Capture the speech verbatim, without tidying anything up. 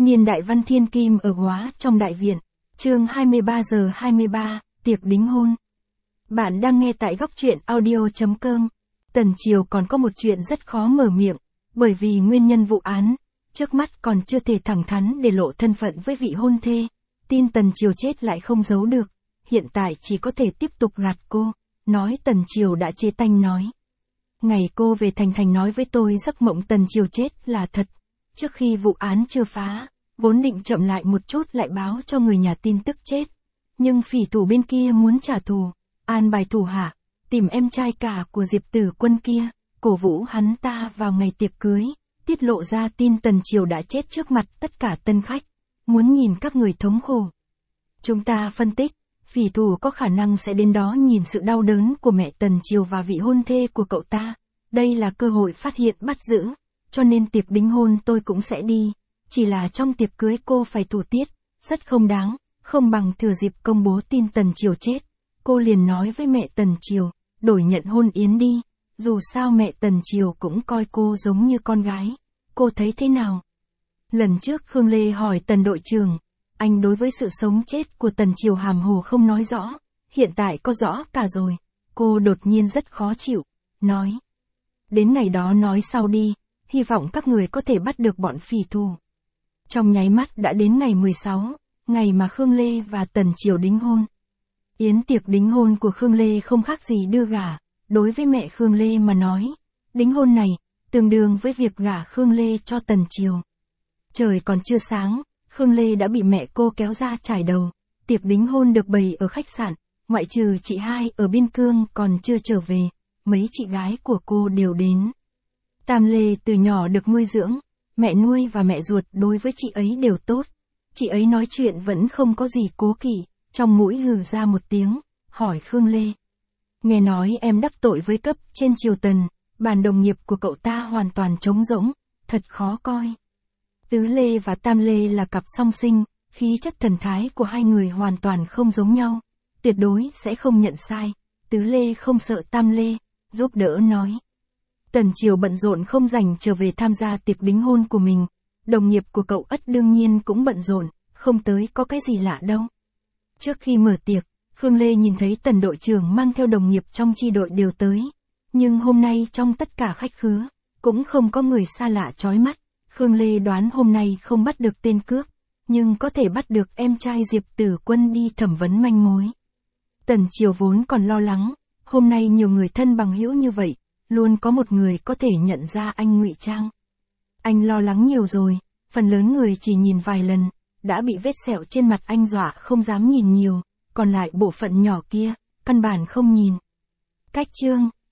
Niên đại Văn Thiên Kim ở Góa trong đại viện. Chương hai mươi ba giờ hai mươi ba, tiệc đính hôn. Bạn đang nghe tại góc truyện audio chấm com. Tần Triều còn có một chuyện rất khó mở miệng, bởi vì nguyên nhân vụ án, trước mắt còn chưa thể thẳng thắn để lộ thân phận với vị hôn thê. Tin Tần Triều chết lại không giấu được, hiện tại chỉ có thể tiếp tục gạt cô, nói Tần Triều đã chê tanh nói. Ngày cô về Thành Thành nói với tôi giấc mộng Tần Triều chết là thật. Trước khi vụ án chưa phá, vốn định chậm lại một chút lại báo cho người nhà tin tức chết. Nhưng phỉ thủ bên kia muốn trả thù, an bài thủ hạ, tìm em trai cả của Diệp Tử Quân kia, cổ vũ hắn ta vào ngày tiệc cưới, tiết lộ ra tin Tần Triều đã chết trước mặt tất cả tân khách, muốn nhìn các người thống khổ. Chúng ta phân tích, phỉ thủ có khả năng sẽ đến đó nhìn sự đau đớn của mẹ Tần Triều và vị hôn thê của cậu ta. Đây là cơ hội phát hiện bắt giữ, cho nên tiệc đính hôn tôi cũng sẽ đi. Chỉ là trong tiệc cưới cô phải thủ tiết, rất không đáng, không bằng thừa dịp công bố tin Tần Triều chết. Cô liền nói với mẹ Tần Triều, đổi nhận hôn yến đi, dù sao mẹ Tần Triều cũng coi cô giống như con gái. Cô thấy thế nào? Lần trước Khương Lê hỏi Tần đội trưởng, anh đối với sự sống chết của Tần Triều hàm hồ không nói rõ, hiện tại có rõ cả rồi. Cô đột nhiên rất khó chịu, nói. Đến ngày đó nói sau đi, hy vọng các người có thể bắt được bọn phỉ thù. Trong nháy mắt đã đến ngày mười sáu, ngày mà Khương Lê và Tần Triều đính hôn. Yến tiệc đính hôn của Khương Lê không khác gì đưa gả, đối với mẹ Khương Lê mà nói, đính hôn này, tương đương với việc gả Khương Lê cho Tần Triều. Trời còn chưa sáng, Khương Lê đã bị mẹ cô kéo ra trải đầu, tiệc đính hôn được bày ở khách sạn, ngoại trừ chị hai ở Biên Cương còn chưa trở về, mấy chị gái của cô đều đến. Tam Lê từ nhỏ được nuôi dưỡng, mẹ nuôi và mẹ ruột đối với chị ấy đều tốt. Chị ấy nói chuyện vẫn không có gì cố kỵ, trong mũi hừ ra một tiếng, hỏi Khương Lê. Nghe nói em đắc tội với cấp trên triều Tần, bàn đồng nghiệp của cậu ta hoàn toàn trống rỗng, thật khó coi. Tứ Lê và Tam Lê là cặp song sinh, khí chất thần thái của hai người hoàn toàn không giống nhau, tuyệt đối sẽ không nhận sai. Tứ Lê không sợ Tam Lê, giúp đỡ nói. Tần Triều bận rộn không rảnh trở về tham gia tiệc đính hôn của mình, đồng nghiệp của cậu Ất đương nhiên cũng bận rộn, không tới có cái gì lạ đâu. Trước khi mở tiệc, Khương Lê nhìn thấy Tần đội trưởng mang theo đồng nghiệp trong chi đội đều tới, nhưng hôm nay trong tất cả khách khứa, cũng không có người xa lạ chói mắt. Khương Lê đoán hôm nay không bắt được tên cướp, nhưng có thể bắt được em trai Diệp Tử Quân đi thẩm vấn manh mối. Tần Triều vốn còn lo lắng, hôm nay nhiều người thân bằng hữu như vậy, luôn có một người có thể nhận ra anh ngụy trang. Anh lo lắng nhiều rồi, phần lớn người chỉ nhìn vài lần, đã bị vết sẹo trên mặt anh dọa không dám nhìn nhiều, còn lại bộ phận nhỏ kia, căn bản không nhìn. Cách chương